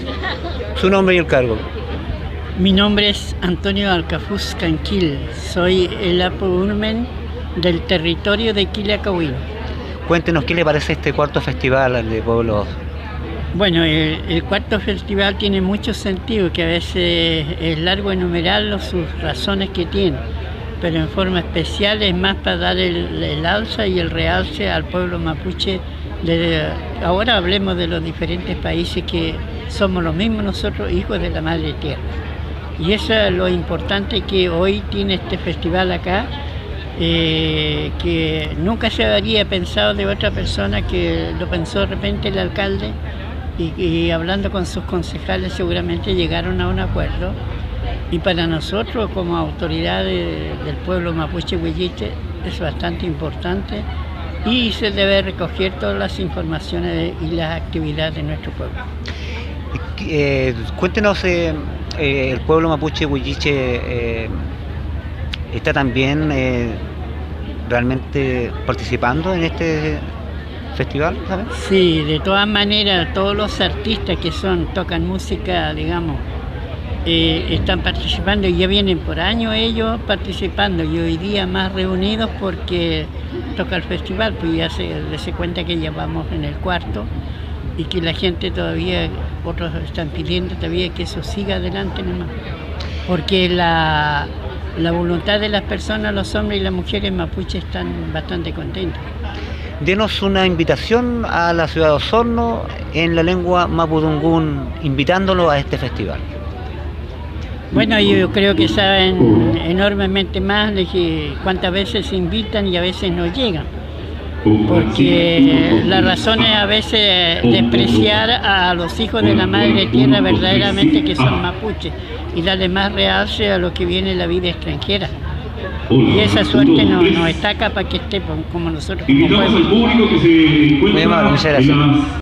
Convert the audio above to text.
Su nombre y el cargo. Mi nombre es Antonio Alcafuz Canquil, soy el apourmen del territorio de Quillacahuín. Cuéntenos qué le parece este cuarto festival de pueblos. Bueno, el cuarto festival tiene mucho sentido, que a veces es largo enumerarlo, sus razones que tiene, pero en forma especial es más para dar el alza y el realce al pueblo mapuche. Ahora hablemos de los diferentes países que somos los mismos nosotros, hijos de la Madre Tierra. Y eso es lo importante que hoy tiene este festival acá, que nunca se habría pensado de otra persona, que lo pensó de repente el alcalde, y hablando con sus concejales seguramente llegaron a un acuerdo. Y para nosotros como autoridades del pueblo mapuche huilliche es bastante importante y se debe recoger todas las informaciones y las actividades de nuestro pueblo. Cuéntenos, el pueblo mapuche huilliche está también realmente participando en este festival, ¿sabes? Sí, de todas maneras, todos los artistas que tocan música, digamos, están participando y ya vienen por años ellos participando, y hoy día más reunidos porque toca el festival, pues ya se cuenta que ya vamos en el cuarto y que la gente todavía, otros están pidiendo todavía que eso siga adelante nomás, porque la voluntad de las personas, los hombres y las mujeres mapuches están bastante contentos. Denos una invitación a la ciudad de Osorno en la lengua mapudungún, invitándolo a este festival. Bueno, yo creo que saben enormemente más de que cuántas veces se invitan y a veces no llegan, porque la razón es a veces despreciar a los hijos de la Madre Tierra verdaderamente, que son mapuches, y darle más realce a lo que viene la vida extranjera. Y esa suerte nos está acá para que esté como nosotros como pueblo. Muy amable, muchas gracias.